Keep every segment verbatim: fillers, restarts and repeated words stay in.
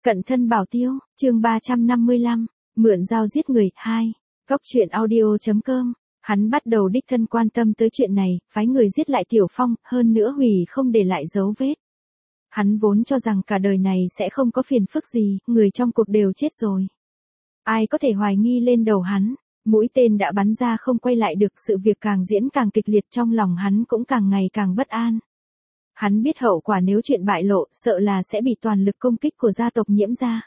Cận thân bảo tiêu, chương ba trăm năm mươi lăm, mượn dao giết người, hai. Góc truyện audio chấm com, hắn bắt đầu đích thân quan tâm tới chuyện này, phái người giết lại Tiểu Phong, hơn nữa hủy không để lại dấu vết. Hắn vốn cho rằng cả đời này sẽ không có phiền phức gì, người trong cuộc đều chết rồi. Ai có thể hoài nghi lên đầu hắn, mũi tên đã bắn ra không quay lại được, sự việc càng diễn càng kịch liệt, trong lòng hắn cũng càng ngày càng bất an. Hắn biết hậu quả nếu chuyện bại lộ, sợ là sẽ bị toàn lực công kích của gia tộc Nhiễm gia.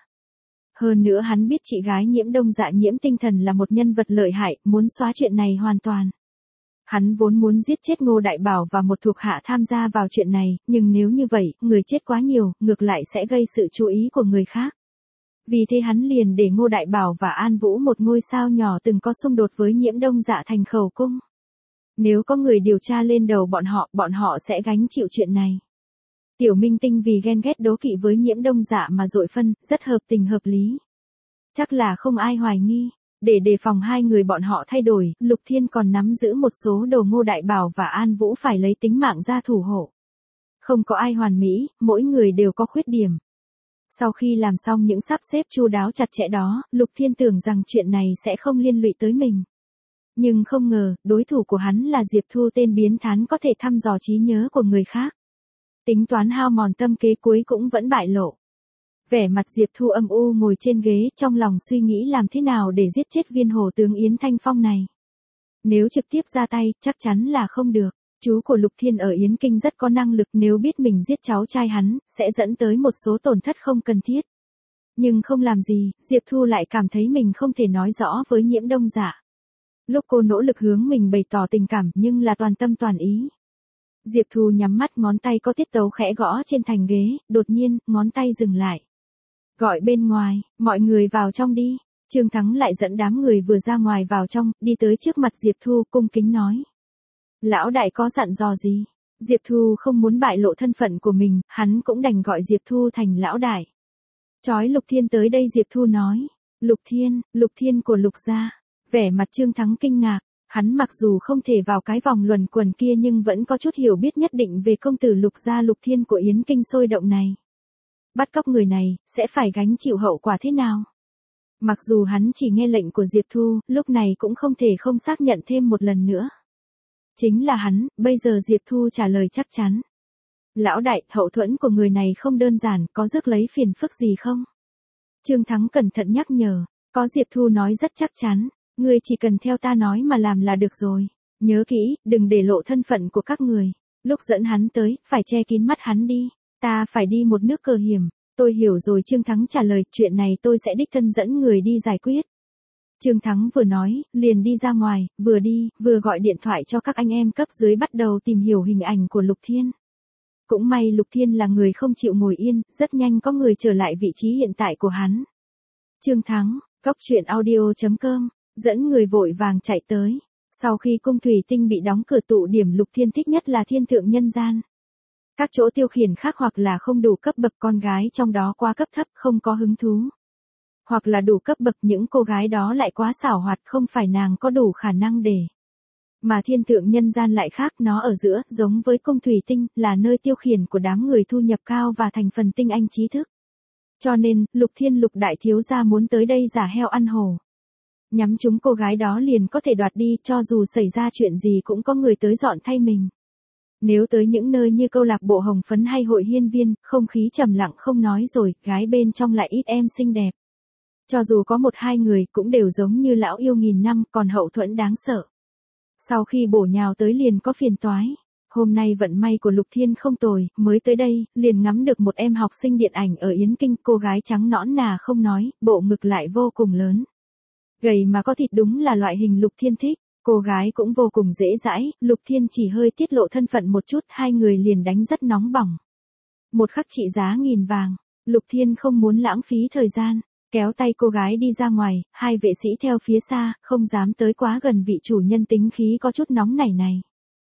Hơn nữa hắn biết chị gái Nhiễm Đông Dạ Nhiễm Tinh Thần là một nhân vật lợi hại, muốn xóa chuyện này hoàn toàn. Hắn vốn muốn giết chết Ngô Đại Bảo và một thuộc hạ tham gia vào chuyện này, nhưng nếu như vậy, người chết quá nhiều, ngược lại sẽ gây sự chú ý của người khác. Vì thế hắn liền để Ngô Đại Bảo và An Vũ, một ngôi sao nhỏ từng có xung đột với Nhiễm Đông Dạ, thành khẩu cung. Nếu có người điều tra lên đầu bọn họ, bọn họ sẽ gánh chịu chuyện này. Tiểu Minh Tinh vì ghen ghét đố kỵ với Nhiễm Đông Dạ mà dội phân, rất hợp tình hợp lý. Chắc là không ai hoài nghi. Để đề phòng hai người bọn họ thay đổi, Lục Thiên còn nắm giữ một số đồ Ngô Đại Bảo và An Vũ phải lấy tính mạng ra thủ hộ. Không có ai hoàn mỹ, mỗi người đều có khuyết điểm. Sau khi làm xong những sắp xếp chu đáo chặt chẽ đó, Lục Thiên tưởng rằng chuyện này sẽ không liên lụy tới mình. Nhưng không ngờ, đối thủ của hắn là Diệp Thu, tên biến thán có thể thăm dò trí nhớ của người khác. Tính toán hao mòn tâm kế cuối cũng vẫn bại lộ. Vẻ mặt Diệp Thu âm u ngồi trên ghế, trong lòng suy nghĩ làm thế nào để giết chết viên hổ tướng Yến Thanh Phong này. Nếu trực tiếp ra tay, chắc chắn là không được. Chú của Lục Thiên ở Yến Kinh rất có năng lực, nếu biết mình giết cháu trai hắn, sẽ dẫn tới một số tổn thất không cần thiết. Nhưng không làm gì, Diệp Thu lại cảm thấy mình không thể nói rõ với Nhiễm Đông Dạ. Lúc cô nỗ lực hướng mình bày tỏ tình cảm, nhưng là toàn tâm toàn ý. Diệp Thu nhắm mắt, ngón tay có tiết tấu khẽ gõ trên thành ghế, đột nhiên, ngón tay dừng lại. Gọi bên ngoài, mọi người vào trong đi. Trương Thắng lại dẫn đám người vừa ra ngoài vào trong, đi tới trước mặt Diệp Thu, cung kính nói. Lão đại có dặn dò gì? Diệp Thu không muốn bại lộ thân phận của mình, hắn cũng đành gọi Diệp Thu thành lão đại. Chói Lục Thiên tới đây, Diệp Thu nói. Lục Thiên, Lục Thiên của Lục gia. Vẻ mặt Trương Thắng kinh ngạc, hắn mặc dù không thể vào cái vòng luẩn quẩn kia nhưng vẫn có chút hiểu biết nhất định về công tử Lục gia Lục Thiên của Yến Kinh sôi động này. Bắt cóc người này, sẽ phải gánh chịu hậu quả thế nào? Mặc dù hắn chỉ nghe lệnh của Diệp Thu, lúc này cũng không thể không xác nhận thêm một lần nữa. Chính là hắn, bây giờ Diệp Thu trả lời chắc chắn. Lão đại, hậu thuẫn của người này không đơn giản, có rước lấy phiền phức gì không? Trương Thắng cẩn thận nhắc nhở, có. Diệp Thu nói rất chắc chắn, ngươi chỉ cần theo ta nói mà làm là được rồi. Nhớ kỹ, đừng để lộ thân phận của các người. Lúc dẫn hắn tới, phải che kín mắt hắn đi. Ta phải đi một nước cờ hiểm. Tôi hiểu rồi. Trương Thắng trả lời, chuyện này tôi sẽ đích thân dẫn người đi giải quyết. Trương Thắng vừa nói, liền đi ra ngoài, vừa đi, vừa gọi điện thoại cho các anh em cấp dưới bắt đầu tìm hiểu hình ảnh của Lục Thiên. Cũng may Lục Thiên là người không chịu ngồi yên, rất nhanh có người trở lại vị trí hiện tại của hắn. Trương Thắng, góc truyện audio chấm com, dẫn người vội vàng chạy tới. Sau khi cung thủy tinh bị đóng cửa, tụ điểm Lục Thiên thích nhất là thiên thượng nhân gian. Các chỗ tiêu khiển khác hoặc là không đủ cấp bậc, con gái trong đó quá cấp thấp, không có hứng thú. Hoặc là đủ cấp bậc, những cô gái đó lại quá xảo hoạt, không phải nàng có đủ khả năng để. Mà thiên thượng nhân gian lại khác, nó ở giữa, giống với cung thủy tinh, là nơi tiêu khiển của đám người thu nhập cao và thành phần tinh anh trí thức. Cho nên, Lục Thiên Lục đại thiếu gia muốn tới đây giả heo ăn hổ. Nhắm chúng cô gái đó liền có thể đoạt đi, cho dù xảy ra chuyện gì cũng có người tới dọn thay mình. Nếu tới những nơi như câu lạc bộ Hồng Phấn hay hội hiên viên, không khí trầm lặng không nói rồi, gái bên trong lại ít em xinh đẹp. Cho dù có một hai người cũng đều giống như lão yêu nghìn năm, còn hậu thuẫn đáng sợ. Sau khi bổ nhào tới liền có phiền toái. Hôm nay vận may của Lục Thiên không tồi, mới tới đây, liền ngắm được một em học sinh điện ảnh ở Yến Kinh, cô gái trắng nõn nà không nói, bộ ngực lại vô cùng lớn. Gầy mà có thịt, đúng là loại hình Lục Thiên thích. Cô gái cũng vô cùng dễ dãi, Lục Thiên chỉ hơi tiết lộ thân phận một chút, hai người liền đánh rất nóng bỏng. Một khắc trị giá nghìn vàng, Lục Thiên không muốn lãng phí thời gian, kéo tay cô gái đi ra ngoài, hai vệ sĩ theo phía xa, không dám tới quá gần vị chủ nhân tính khí có chút nóng nảy này.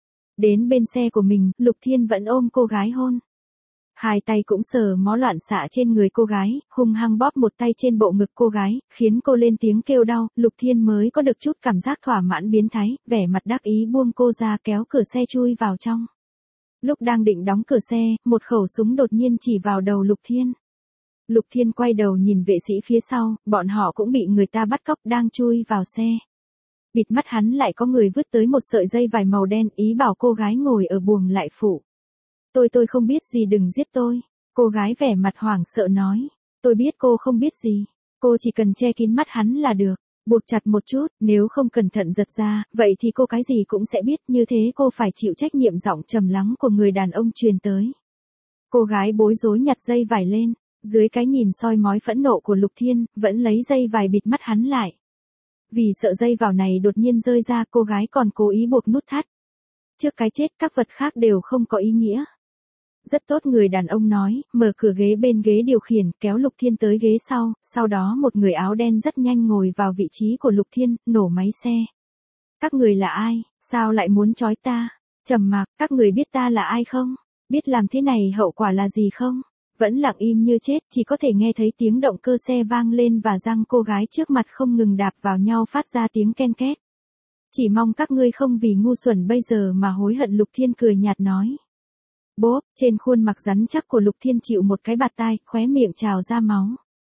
Đến bên xe của mình, Lục Thiên vẫn ôm cô gái hôn. Hai tay cũng sờ mó loạn xạ trên người cô gái, hung hăng bóp một tay trên bộ ngực cô gái, khiến cô lên tiếng kêu đau, Lục Thiên mới có được chút cảm giác thỏa mãn biến thái, vẻ mặt đắc ý buông cô ra, kéo cửa xe chui vào trong. Lúc đang định đóng cửa xe, một khẩu súng đột nhiên chỉ vào đầu Lục Thiên. Lục Thiên quay đầu nhìn vệ sĩ phía sau, bọn họ cũng bị người ta bắt cóc đang chui vào xe. Bịt mắt hắn lại có người vứt tới một sợi dây vải màu đen, ý bảo cô gái ngồi ở buồng lại phụ. Tôi tôi không biết gì, đừng giết tôi. Cô gái vẻ mặt hoảng sợ nói. Tôi biết cô không biết gì. Cô chỉ cần che kín mắt hắn là được. Buộc chặt một chút, nếu không cẩn thận giật ra, vậy thì cô cái gì cũng sẽ biết, như thế cô phải chịu trách nhiệm. Giọng trầm lắng của người đàn ông truyền tới. Cô gái bối rối nhặt dây vải lên, dưới cái nhìn soi mói phẫn nộ của Lục Thiên, vẫn lấy dây vải bịt mắt hắn lại. Vì sợ dây vào này đột nhiên rơi ra, cô gái còn cố ý buộc nút thắt. Trước cái chết, các vật khác đều không có ý nghĩa. Rất tốt, người đàn ông nói, mở cửa ghế bên ghế điều khiển, kéo Lục Thiên tới ghế sau, sau đó một người áo đen rất nhanh ngồi vào vị trí của Lục Thiên, nổ máy xe. Các người là ai, sao lại muốn trói ta? Trầm mặc, các người biết ta là ai không? Biết làm thế này hậu quả là gì không? Vẫn lặng im như chết, chỉ có thể nghe thấy tiếng động cơ xe vang lên và răng cô gái trước mặt không ngừng đạp vào nhau phát ra tiếng ken két. Chỉ mong các ngươi không vì ngu xuẩn bây giờ mà hối hận. Lục Thiên cười nhạt nói. Bốp, trên khuôn mặt rắn chắc của Lục Thiên chịu một cái bạt tai, khóe miệng trào ra máu.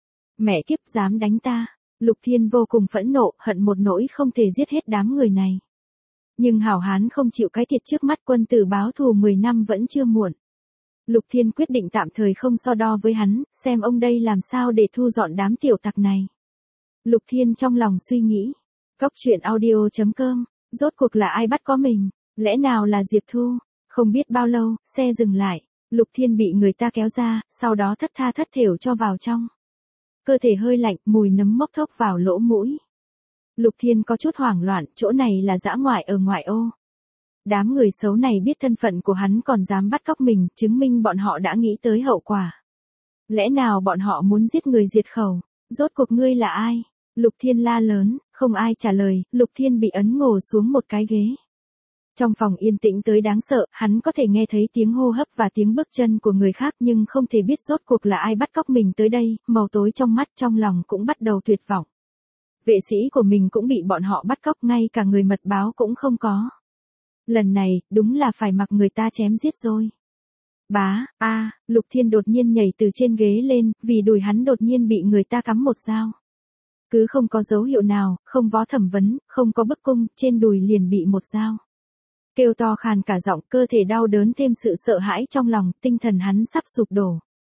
Mẹ kiếp, dám đánh ta. Lục Thiên vô cùng phẫn nộ, hận một nỗi không thể giết hết đám người này. Nhưng hảo hán không chịu cái thiệt trước mắt, quân tử báo thù mười năm vẫn chưa muộn. Lục Thiên quyết định tạm thời không so đo với hắn, xem ông đây làm sao để thu dọn đám tiểu tặc này. Lục Thiên trong lòng suy nghĩ. Cóc truyện audio chấm com, rốt cuộc là ai bắt có mình, lẽ nào là Diệp Thu? Không biết bao lâu, xe dừng lại, Lục Thiên bị người ta kéo ra, sau đó thất tha thất thểu cho vào trong. Cơ thể hơi lạnh, mùi nấm mốc thốc vào lỗ mũi. Lục Thiên có chút hoảng loạn, chỗ này là dã ngoại ở ngoại ô. Đám người xấu này biết thân phận của hắn còn dám bắt cóc mình, chứng minh bọn họ đã nghĩ tới hậu quả. Lẽ nào bọn họ muốn giết người diệt khẩu? Rốt cuộc ngươi là ai? Lục Thiên la lớn, không ai trả lời, Lục Thiên bị ấn ngồi xuống một cái ghế. Trong phòng yên tĩnh tới đáng sợ, hắn có thể nghe thấy tiếng hô hấp và tiếng bước chân của người khác nhưng không thể biết rốt cuộc là ai bắt cóc mình tới đây, màu tối trong mắt trong lòng cũng bắt đầu tuyệt vọng. Vệ sĩ của mình cũng bị bọn họ bắt cóc, ngay cả người mật báo cũng không có. Lần này, đúng là phải mặc người ta chém giết rồi. Bá, a, à, Lục Thiên đột nhiên nhảy từ trên ghế lên, vì đùi hắn đột nhiên bị người ta cắm một dao. Cứ không có dấu hiệu nào, không vó thẩm vấn, không có bức cung, trên đùi liền bị một dao. Kêu to khàn cả giọng, cơ thể đau đớn thêm sự sợ hãi trong lòng, tinh thần hắn sắp sụp đổ.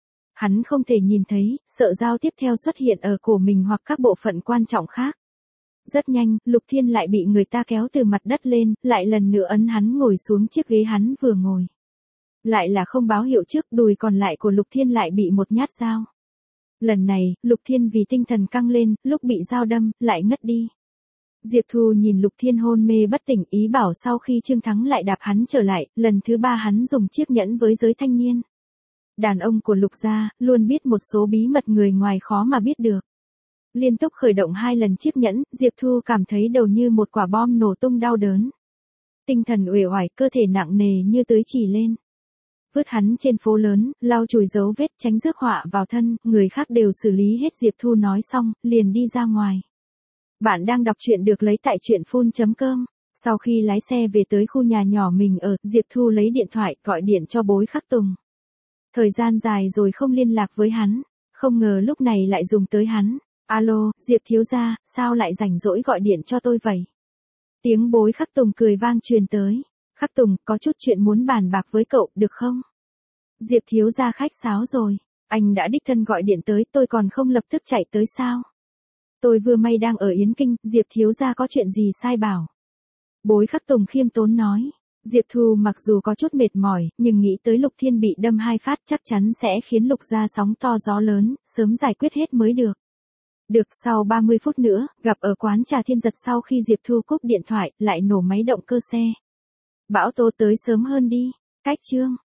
Hắn không thể nhìn thấy, sợ dao tiếp theo xuất hiện ở cổ mình hoặc các bộ phận quan trọng khác. Rất nhanh, Lục Thiên lại bị người ta kéo từ mặt đất lên, lại lần nữa ấn hắn ngồi xuống chiếc ghế hắn vừa ngồi. Lại là không báo hiệu trước, đùi còn lại của Lục Thiên lại bị một nhát dao. Lần này, Lục Thiên vì tinh thần căng lên, lúc bị dao đâm, lại ngất đi. Diệp Thu nhìn Lục Thiên hôn mê bất tỉnh, ý bảo sau khi Trương Thắng lại đạp hắn trở lại, lần thứ ba hắn dùng chiếc nhẫn với giới thanh niên. Đàn ông của Lục gia, luôn biết một số bí mật người ngoài khó mà biết được. Liên tục khởi động hai lần chiếc nhẫn, Diệp Thu cảm thấy đầu như một quả bom nổ tung đau đớn. Tinh thần uể oải, cơ thể nặng nề như tưới chỉ lên. Vứt hắn trên phố lớn, lau chùi dấu vết, tránh rước họa vào thân, người khác đều xử lý hết. Diệp Thu nói xong, liền đi ra ngoài. Bạn đang đọc truyện được lấy tại truyện phun chấm com. Sau khi lái xe về tới khu nhà nhỏ mình ở, Diệp Thu lấy điện thoại, gọi điện cho Bối Khắc Tùng. Thời gian dài rồi không liên lạc với hắn, không ngờ lúc này lại dùng tới hắn. Alo, Diệp thiếu gia, sao lại rảnh rỗi gọi điện cho tôi vậy? Tiếng Bối Khắc Tùng cười vang truyền tới. Khắc Tùng, có chút chuyện muốn bàn bạc với cậu, được không? Diệp thiếu gia khách sáo rồi, anh đã đích thân gọi điện tới, tôi còn không lập tức chạy tới sao? Tôi vừa may đang ở Yến Kinh, Diệp thiếu gia có chuyện gì sai bảo. Bối Khắc Tùng khiêm tốn nói. Diệp Thu mặc dù có chút mệt mỏi, nhưng nghĩ tới Lục Thiên bị đâm hai phát chắc chắn sẽ khiến Lục gia sóng to gió lớn, sớm giải quyết hết mới được. Được, sau ba mươi phút nữa, gặp ở quán trà Thiên Giật. Sau khi Diệp Thu cúp điện thoại, lại nổ máy động cơ xe. Bão tố tới sớm hơn đi. Cách chương.